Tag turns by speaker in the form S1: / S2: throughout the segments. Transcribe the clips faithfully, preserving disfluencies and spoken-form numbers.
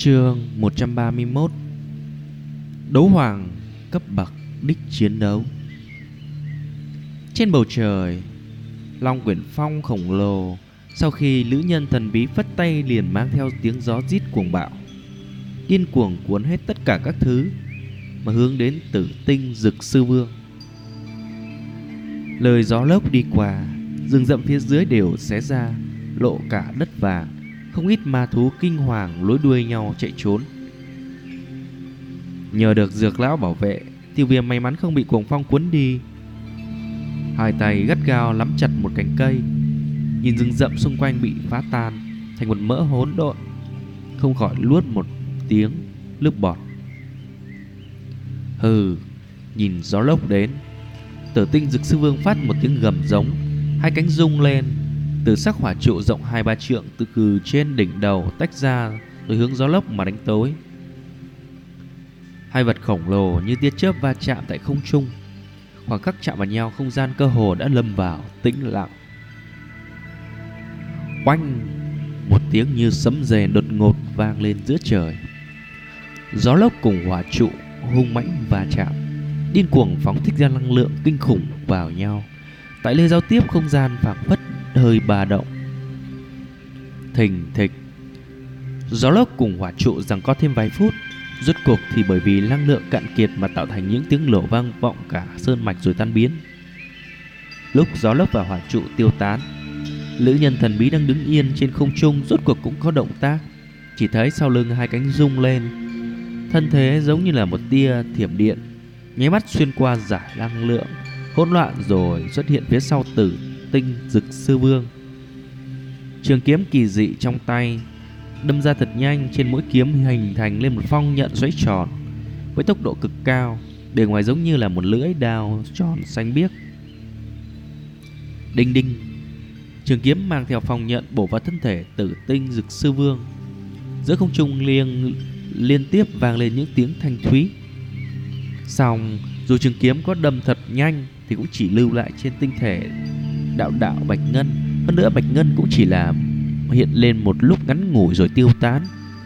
S1: Chương một trăm ba mươi mốt. Đấu hoàng cấp bậc đích chiến đấu. Trên bầu trời, Long Quyển Phong khổng lồ sau khi nữ nhân thần bí phất tay liền mang theo tiếng gió rít cuồng bạo, điên cuồng cuốn hết tất cả các thứ mà hướng đến Tử Tinh Dực Sư Vương. Lời gió lốc đi qua, rừng rậm phía dưới đều xé ra, lộ cả đất vàng. Không ít ma thú kinh hoàng lối đuôi nhau chạy trốn. Nhờ được dược lão bảo vệ, Tiêu Viêm may mắn không bị cuồng phong cuốn đi. Hai tay gắt gao nắm chặt một cành cây, nhìn rừng rậm xung quanh bị phá tan thành một mỡ hỗn độn, không khỏi luốt một tiếng nước bọt. Hừ, nhìn gió lốc đến, Tử Tinh Dực Sư Vương phát một tiếng gầm giống, hai cánh rung lên, từ sắc hỏa trụ rộng hai ba trượng từ từ trên đỉnh đầu tách ra rồi hướng gió lốc mà đánh tới. Hai vật khổng lồ như tia chớp va chạm tại không trung, khoảng khắc chạm vào nhau không gian cơ hồ đã lâm vào tĩnh lặng. Oanh, một tiếng như sấm rền đột ngột vang lên giữa trời. Gió lốc cùng hỏa trụ hung mãnh va chạm, điên cuồng phóng thích ra năng lượng kinh khủng vào nhau. Tại nơi giao tiếp không gian phảng phất hơi ba động. Thình thịch, gió lốc cùng hỏa trụ giằng co thêm vài phút, rốt cuộc thì bởi vì năng lượng cạn kiệt mà tạo thành những tiếng nổ vang vọng cả sơn mạch rồi tan biến. Lúc gió lốc và hỏa trụ tiêu tán, nữ nhân thần bí đang đứng yên trên không trung rốt cuộc cũng có động tác. Chỉ thấy sau lưng hai cánh rung lên, thân thế giống như là một tia thiểm điện nháy mắt xuyên qua giải năng lượng hỗn loạn rồi xuất hiện phía sau Tử Tinh Dực Sư Vương. Trường kiếm kỳ dị trong tay đâm ra thật nhanh, trên mỗi kiếm hình thành lên một phong nhận xoáy tròn với tốc độ cực cao, bề ngoài giống như là một lưỡi đao tròn xanh biếc. Đinh đinh, trường kiếm mang theo phong nhận bổ vào thân thể Tử Tinh Dực Sư Vương. Giữa không trung liên liên tiếp vang lên những tiếng thanh thúy. Song dù trường kiếm có đâm thật nhanh thì cũng chỉ lưu lại trên tinh thể đạo đạo bạch ngân. Hơn nữa bạch ngân cũng chỉ là hiện lên một lúc ngắn ngủi rồi tiêu tán.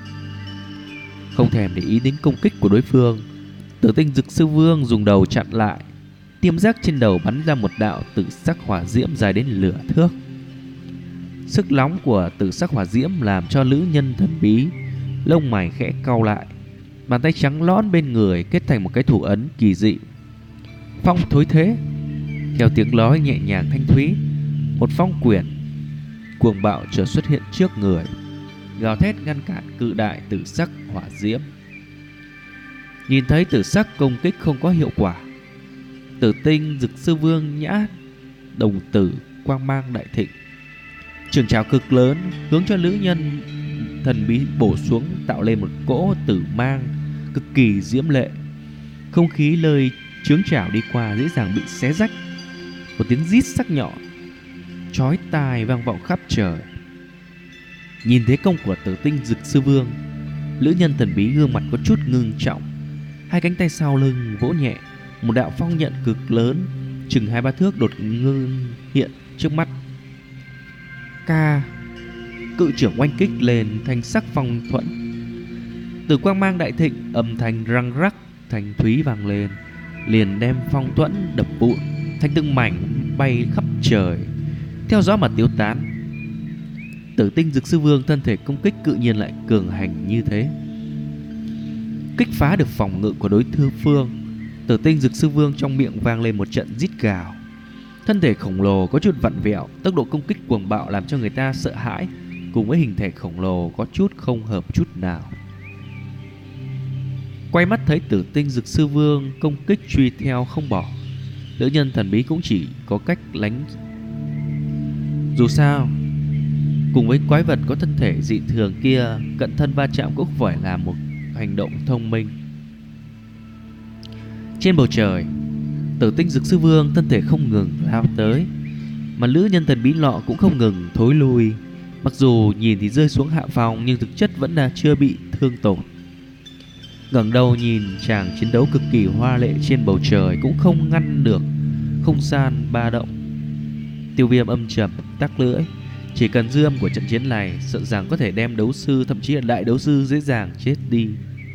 S1: Không thèm để ý đến công kích của đối phương, Tử Tinh Dực Sư Vương dùng đầu chặn lại. Tiêm giác trên đầu bắn ra một đạo tử sắc hỏa diễm dài đến lửa thước. Sức nóng của tử sắc hỏa diễm làm cho nữ nhân thần bí lông mày khẽ cau lại, bàn tay trắng lõn bên người kết thành một cái thủ ấn kỳ dị. Phong thối thế. Theo tiếng nói nhẹ nhàng thanh thúy, một phong quyển cuồng bạo chợt xuất hiện trước người, gào thét ngăn cản cự đại tử sắc hỏa diễm. Nhìn thấy tử sắc công kích không có hiệu quả, Tử Tinh Dực Sư Vương nhã đồng tử quang mang đại thịnh, trường trảo cực lớn hướng cho nữ nhân thần bí bổ xuống, tạo lên một cỗ tử mang cực kỳ diễm lệ. Không khí nơi chướng chảo đi qua dễ dàng bị xé rách. Một tiếng rít sắc nhọn chói tai vang vọng khắp trời. Nhìn thế công của Tử Tinh Dực Sư Vương, nữ nhân thần bí gương mặt có chút ngưng trọng, hai cánh tay sau lưng vỗ nhẹ, một đạo phong nhận cực lớn chừng hai ba thước đột ngưng hiện trước mắt. Ca, cự trưởng oanh kích lên thanh sắc phong thuẫn. Từ quang mang đại thịnh, âm thanh răng rắc thanh thúy vang lên, liền đem phong thuẫn đập vụn thành từng mảnh bay khắp trời, theo gió mà tiêu tán. Tử Tinh Dực Sư Vương thân thể công kích cự nhiên lại cường hành như thế, kích phá được phòng ngự của đối thư phương. Tử Tinh Dực Sư Vương trong miệng vang lên một trận rít gào, thân thể khổng lồ có chút vặn vẹo, tốc độ công kích cuồng bạo làm cho người ta sợ hãi, cùng với hình thể khổng lồ có chút không hợp chút nào. Quay mắt thấy Tử Tinh Dực Sư Vương công kích truy theo không bỏ, nữ nhân thần bí cũng chỉ có cách lánh. Dù sao, cùng với quái vật có thân thể dị thường kia, cận thân va chạm cũng phải là một hành động thông minh. Trên bầu trời, Tử Tinh Dực Sư Vương thân thể không ngừng lao tới, mà nữ nhân thần bí lọ cũng không ngừng thối lui. Mặc dù nhìn thì rơi xuống hạ phòng, nhưng thực chất vẫn là chưa bị thương tổn. Ngẩng đầu nhìn chàng chiến đấu cực kỳ hoa lệ trên bầu trời cũng không ngăn được không gian ba động. Tiêu Viêm âm trầm tắc lưỡi, Chỉ cần dư âm của trận chiến này, sợ rằng có thể đem đấu sư, thậm chí là đại đấu sư dễ dàng chết đi.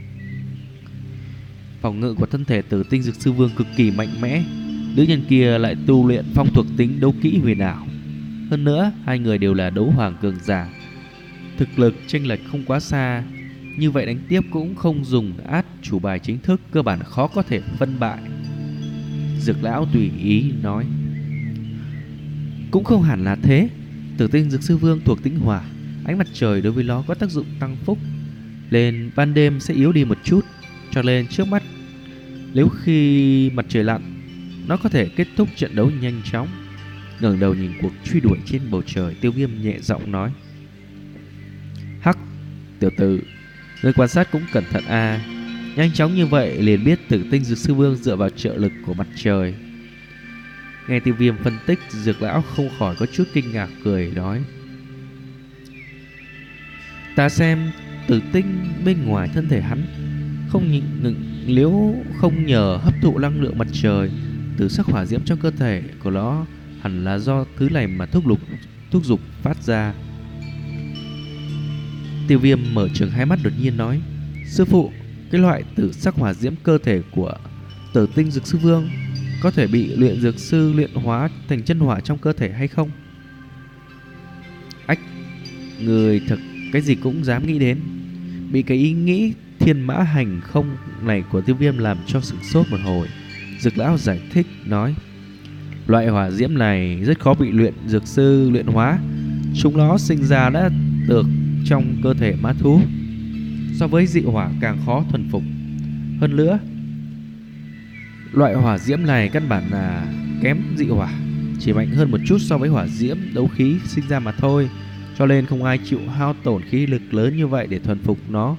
S1: Phòng ngự của thân thể Tử Tinh Dực Sư Vương cực kỳ mạnh mẽ. Nữ nhân kia lại tu luyện phong thuộc tính đấu kỹ huyền ảo. Hơn nữa, hai người đều là đấu hoàng cường giả, thực lực chênh lệch không quá xa. Như vậy đánh tiếp cũng không dùng át chủ bài chính thức, cơ bản khó có thể phân bại. Dược lão tùy ý nói. Cũng không hẳn là thế. Tử Tinh Dực Sư Vương thuộc tính hỏa, ánh mặt trời đối với nó có tác dụng tăng phúc, lên ban đêm sẽ yếu đi một chút. Cho nên trước mắt, nếu khi mặt trời lặn, nó có thể kết thúc trận đấu nhanh chóng. Ngẩng đầu nhìn cuộc truy đuổi trên bầu trời, Tiêu Viêm nhẹ giọng nói. Hắc, tiểu tử, người quan sát cũng cẩn thận a. À. Nhanh chóng như vậy liền biết Tử Tinh Dược Sư Vương dựa vào trợ lực của mặt trời. Nghe Tiêu Viêm phân tích, Dược lão không khỏi có chút kinh ngạc, cười nói. Ta xem tử tinh bên ngoài thân thể hắn không nhịn ngừng, nếu không nhờ hấp thụ năng lượng mặt trời từ sắc hỏa diễm trong cơ thể của nó, hẳn là do thứ này mà thúc lục thúc dục phát ra. Tiêu Viêm mở trừng hai mắt đột nhiên nói. Sư phụ, cái loại tử sắc hỏa diễm cơ thể của Tử Tinh Dược Sư Vương có thể bị luyện dược sư luyện hóa thành chân hỏa trong cơ thể hay không? Ách, người thật cái gì cũng dám nghĩ đến. Bị cái ý nghĩ thiên mã hành không này của Tiêu Viêm làm cho sửng sốt một hồi. Dược lão giải thích nói. Loại hỏa diễm này rất khó bị luyện dược sư luyện hóa. Chúng nó sinh ra đã được trong cơ thể ma thú, so với dị hỏa càng khó thuần phục. Hơn nữa, loại hỏa diễm này căn bản là kém dị hỏa, chỉ mạnh hơn một chút so với hỏa diễm đấu khí sinh ra mà thôi. Cho nên không ai chịu hao tổn khí lực lớn như vậy để thuần phục nó.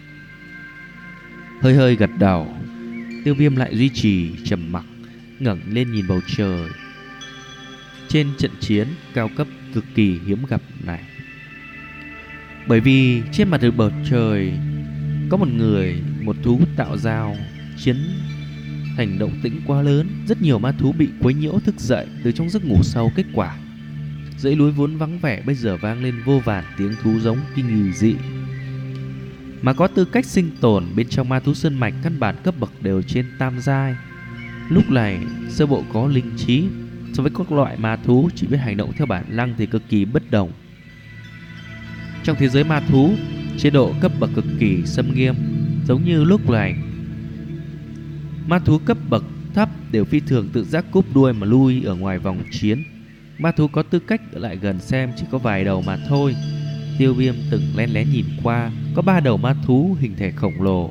S1: Hơi hơi gật đầu, Tiêu Viêm lại duy trì trầm mặc, ngẩng lên nhìn bầu trời. Trên trận chiến cao cấp cực kỳ hiếm gặp này, bởi vì trên mặt bầu trời có một người, một thú tạo giao chiến thành động tĩnh quá lớn. Rất nhiều ma thú bị quấy nhiễu thức dậy từ trong giấc ngủ sâu. Kết quả dãy núi vốn vắng vẻ bây giờ vang lên vô vàn tiếng thú giống kinh kỳ dị. Mà có tư cách sinh tồn bên trong ma thú sơn mạch, căn bản cấp bậc đều trên tam giai. Lúc này sơ bộ có linh trí, so với các loại ma thú chỉ biết hành động theo bản năng thì cực kỳ bất đồng. Trong thế giới ma thú, chế độ cấp bậc cực kỳ xâm nghiêm. Giống như lúc này, ma thú cấp bậc thấp đều phi thường tự giác cúp đuôi mà lui ở ngoài vòng chiến. Ma thú có tư cách ở lại gần xem chỉ có vài đầu mà thôi. Tiêu Viêm từng lén lén nhìn qua, có ba đầu ma thú hình thể khổng lồ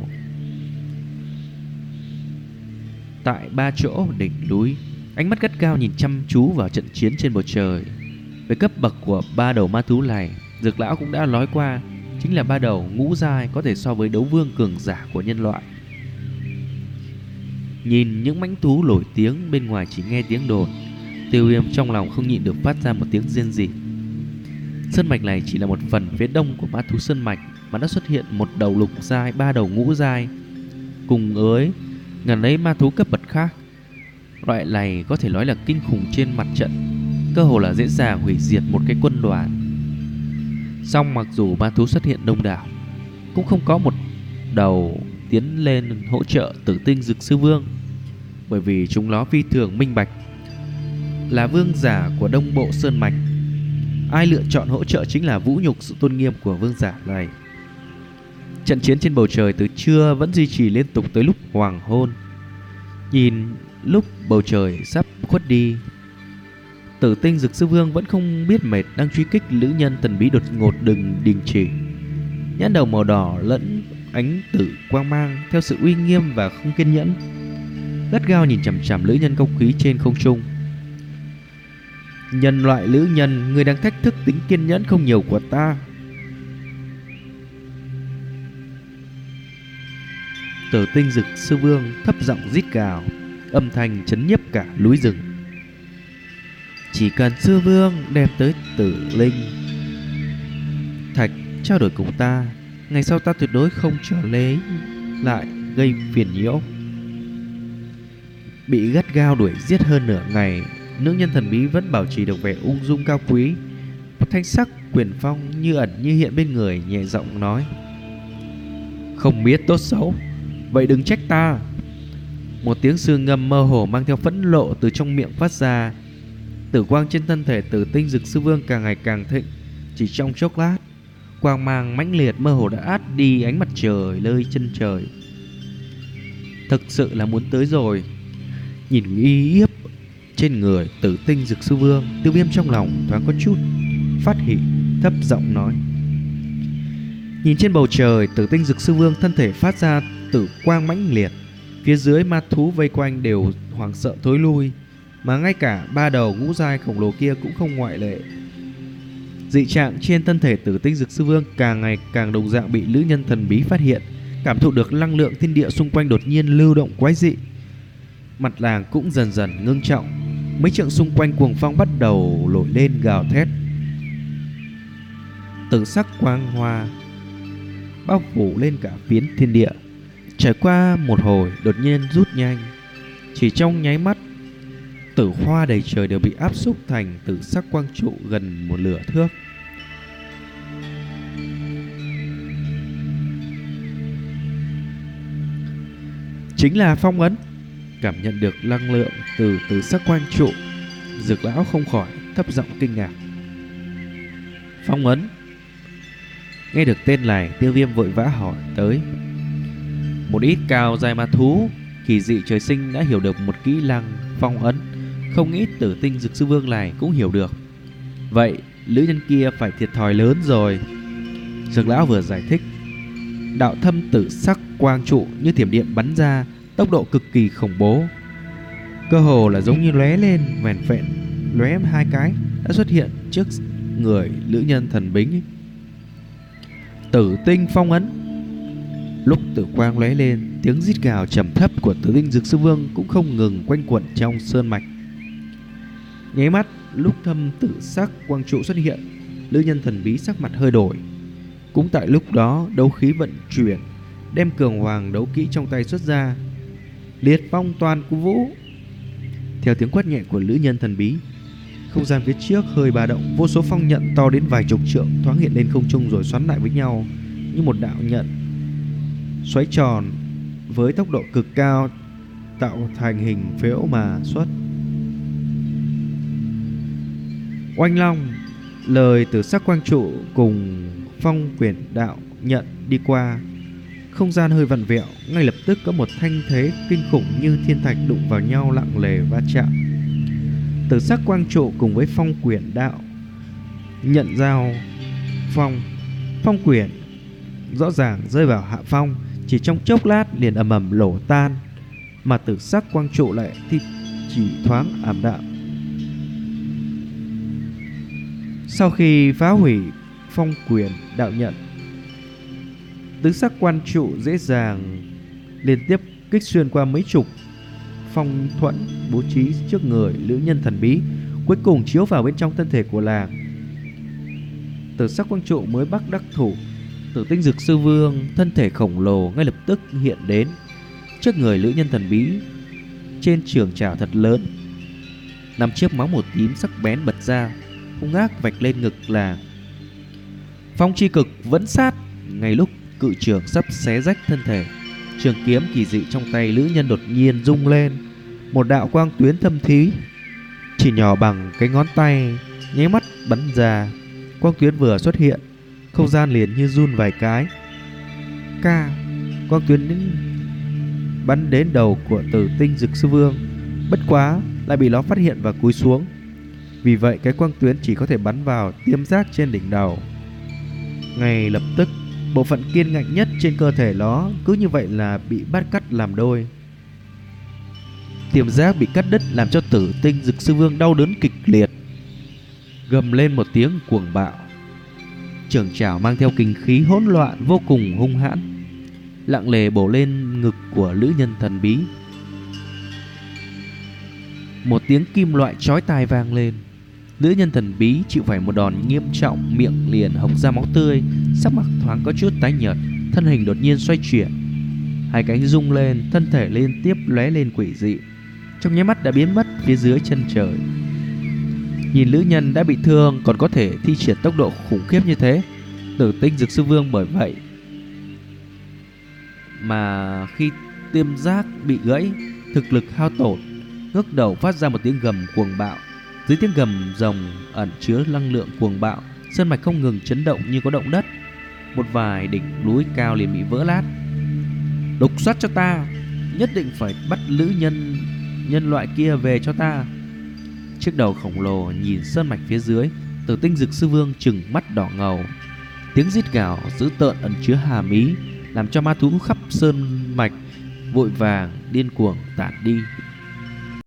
S1: tại ba chỗ đỉnh núi, ánh mắt gắt gao nhìn chăm chú vào trận chiến trên bầu trời. Về cấp bậc của ba đầu ma thú này, Dược lão cũng đã nói qua, chính là ba đầu ngũ giai, có thể so với đấu vương cường giả của nhân loại. Nhìn những mãnh thú nổi tiếng bên ngoài chỉ nghe tiếng đồn, Tiêu Viêm trong lòng không nhịn được phát ra một tiếng rên rỉ. Sơn mạch này chỉ là một phần phía đông của ma thú sơn mạch, mà đã xuất hiện một đầu lục giai, ba đầu ngũ giai, cùng với ngàn ấy ma thú cấp bậc khác. Loại này có thể nói là kinh khủng trên mặt trận, cơ hồ là dễ dàng hủy diệt một cái quân đoàn. Song mặc dù ma thú xuất hiện đông đảo, cũng không có một đầu tiến lên hỗ trợ Tử Tinh Dực Sư Vương, bởi vì chúng nó phi thường minh bạch, là vương giả của đông bộ sơn mạch, ai lựa chọn hỗ trợ chính là vũ nhục sự tôn nghiêm của vương giả này. Trận chiến trên bầu trời từ trưa vẫn duy trì liên tục tới lúc hoàng hôn. Nhìn lúc bầu trời sắp khuất đi, Tử Tinh Dực Sư Vương vẫn không biết mệt, đang truy kích nữ nhân thần bí đột ngột đừng đình chỉ. Nhãn đầu màu đỏ lẫn ánh tử quang mang theo sự uy nghiêm và không kiên nhẫn, gắt gao nhìn chằm chằm nữ nhân cao quý trên không trung. Nhân loại nữ nhân, người đang thách thức tính kiên nhẫn không nhiều của ta. Tử Tinh Dực Sư Vương thấp giọng rít gào, âm thanh chấn nhiếp cả núi rừng. Chỉ cần Sư Vương đem tới Tử Linh Thạch trao đổi cùng ta, ngày sau ta tuyệt đối không trở lấy lại gây phiền nhiễu. Bị gắt gao đuổi giết hơn nửa ngày, nữ nhân thần bí vẫn bảo trì được vẻ ung dung cao quý, Một thanh sắc quyền phong như ẩn như hiện bên người, nhẹ giọng nói: "Không biết tốt xấu, vậy đừng trách ta." Một tiếng sương ngâm mơ hồ mang theo phẫn nộ từ trong miệng phát ra. Tử quang trên thân thể Tử Tinh Dực Sư Vương càng ngày càng thịnh. Chỉ trong chốc lát, quang mang mãnh liệt mơ hồ đã át đi ánh mặt trời nơi chân trời. Thực sự là muốn tới rồi. Nhìn uy hiếp trên người Tử Tinh Dực Sư Vương, Tiêu Viêm trong lòng thoáng có chút phát hỉ, thấp giọng nói: Nhìn trên bầu trời, Tử Tinh Dực Sư Vương thân thể phát ra tử quang mãnh liệt. Phía dưới ma thú vây quanh đều hoảng sợ thối lui, mà ngay cả ba đầu ngũ giai khổng lồ kia cũng không ngoại lệ. Dị trạng trên thân thể Tử Tinh Dực Sư Vương càng ngày càng đồng dạng bị nữ nhân thần bí phát hiện, cảm thụ được năng lượng thiên địa xung quanh đột nhiên lưu động quái dị. Mặt nàng cũng dần dần ngưng trọng, mấy trượng xung quanh cuồng phong bắt đầu nổi lên gào thét. Tử sắc quang hoa bao phủ lên cả phiến thiên địa. Trải qua một hồi đột nhiên rút nhanh, chỉ trong nháy mắt, tử hoa đầy trời đều bị áp xúc thành tử sắc quang trụ gần một nửa thước. Chính là phong ấn. Cảm nhận được năng lượng từ tử sắc quang trụ, Dược lão không khỏi thấp giọng kinh ngạc. Phong ấn? Nghe được tên này, Tiêu Viêm vội vã hỏi tới. Một ít cao giai ma thú kỳ dị trời sinh đã hiểu được một kỹ năng phong ấn, không nghĩ Tử Tinh Dực Sư Vương này cũng hiểu được. Vậy nữ nhân kia phải thiệt thòi lớn rồi. Dược lão vừa giải thích, đạo thâm tử sắc quang trụ như thiểm điện bắn ra, tốc độ cực kỳ khủng bố, cơ hồ là giống như lóe lên, vẻn vẹn lóe hai cái đã xuất hiện trước người nữ nhân thần bính. Tử tinh phong ấn. Lúc tử quang lóe lên, tiếng rít gào trầm thấp của Tử Tinh Dực Sư Vương cũng không ngừng quanh quẩn trong sơn mạch. Nháy mắt, lúc thâm tử sắc quang trụ xuất hiện, nữ nhân thần bí sắc mặt hơi đổi. Cũng tại lúc đó, đấu khí vận chuyển, đem cường hoàng đấu kỹ trong tay xuất ra. Liệt phong toàn của vũ. Theo tiếng quát nhẹ của nữ nhân thần bí, không gian phía trước hơi ba động, vô số phong nhận to đến vài chục trượng thoáng hiện lên không trung rồi xoắn lại với nhau như một đạo nhận xoáy tròn với tốc độ cực cao, tạo thành hình phễu mà xuất. Oanh long. Lời từ sắc quang trụ cùng phong quyển đạo nhận đi qua, không gian hơi vặn vẹo, ngay lập tức có một thanh thế kinh khủng như thiên thạch đụng vào nhau lặng lề va chạm. Từ sắc quang trụ cùng với phong quyển đạo nhận giao phong, phong quyển rõ ràng rơi vào hạ phong, chỉ trong chốc lát liền ầm ầm nổ tan, mà tử sắc quang trụ lại thì chỉ thoáng ảm đạm. Sau khi phá hủy phong quyển đạo nhận, tứ sắc quan trụ dễ dàng liên tiếp kích xuyên qua mấy chục phong thuẫn bố trí trước người nữ nhân thần bí, cuối cùng chiếu vào bên trong thân thể của nàng. Tử sắc quang trụ mới bắt đắc thủ, Tử Tinh Dực Sư Vương thân thể khổng lồ ngay lập tức hiện đến trước người nữ nhân thần bí. Trên trường trảo thật lớn, năm chiếc máu màu tím sắc bén bật ra, hung ác vạch lên ngực là phong chi cực vẫn sát. Ngay lúc cự trường sắp xé rách thân thể, trường kiếm kỳ dị trong tay nữ nhân đột nhiên rung lên, một đạo quang tuyến thâm thúy chỉ nhỏ bằng cái ngón tay nháy mắt bắn ra. Quang tuyến vừa xuất hiện, không gian liền như run vài cái. Ca. Quang tuyến đến bắn đến đầu của Tử Tinh Dực Sư Vương, bất quá lại bị nó phát hiện và cúi xuống. Vì vậy cái quang tuyến chỉ có thể bắn vào tiêm giác trên đỉnh đầu. Ngay lập tức, bộ phận kiên ngạnh nhất trên cơ thể nó cứ như vậy là bị bắt cắt làm đôi. Tiềm giác bị cắt đứt làm cho Tử Tinh Dực Sư Vương đau đớn kịch liệt, gầm lên một tiếng cuồng bạo. Trường trảo mang theo kình khí hỗn loạn vô cùng hung hãn, lặng lề bổ lên ngực của nữ nhân thần bí. Một tiếng kim loại chói tai vang lên. Nữ nhân thần bí chịu phải một đòn nghiêm trọng, miệng liền hộc ra máu tươi, sắc mặt thoáng có chút tái nhợt, thân hình đột nhiên xoay chuyển, hai cánh rung lên, thân thể liên tiếp lóe lên quỷ dị, trong nháy mắt đã biến mất phía dưới chân trời. Nhìn lữ nhân đã bị thương còn có thể thi triển tốc độ khủng khiếp như thế, Tử Tinh Dực Sư Vương bởi vậy mà khi tiêm giác bị gãy, thực lực hao tổn, ngước đầu phát ra một tiếng gầm cuồng bạo. Dưới tiếng gầm rồng ẩn chứa năng lượng cuồng bạo, sơn mạch không ngừng chấn động như có động đất. Một vài đỉnh núi cao liền bị vỡ lát. Lục soát cho ta, nhất định phải bắt lữ nhân nhân loại kia về cho ta. Chiếc đầu khổng lồ nhìn sơn mạch phía dưới, Tử Tinh Dực Sư Vương trừng mắt đỏ ngầu. Tiếng rít gào dữ tợn ẩn chứa hàm ý, làm cho ma thú khắp sơn mạch vội vàng điên cuồng tản đi.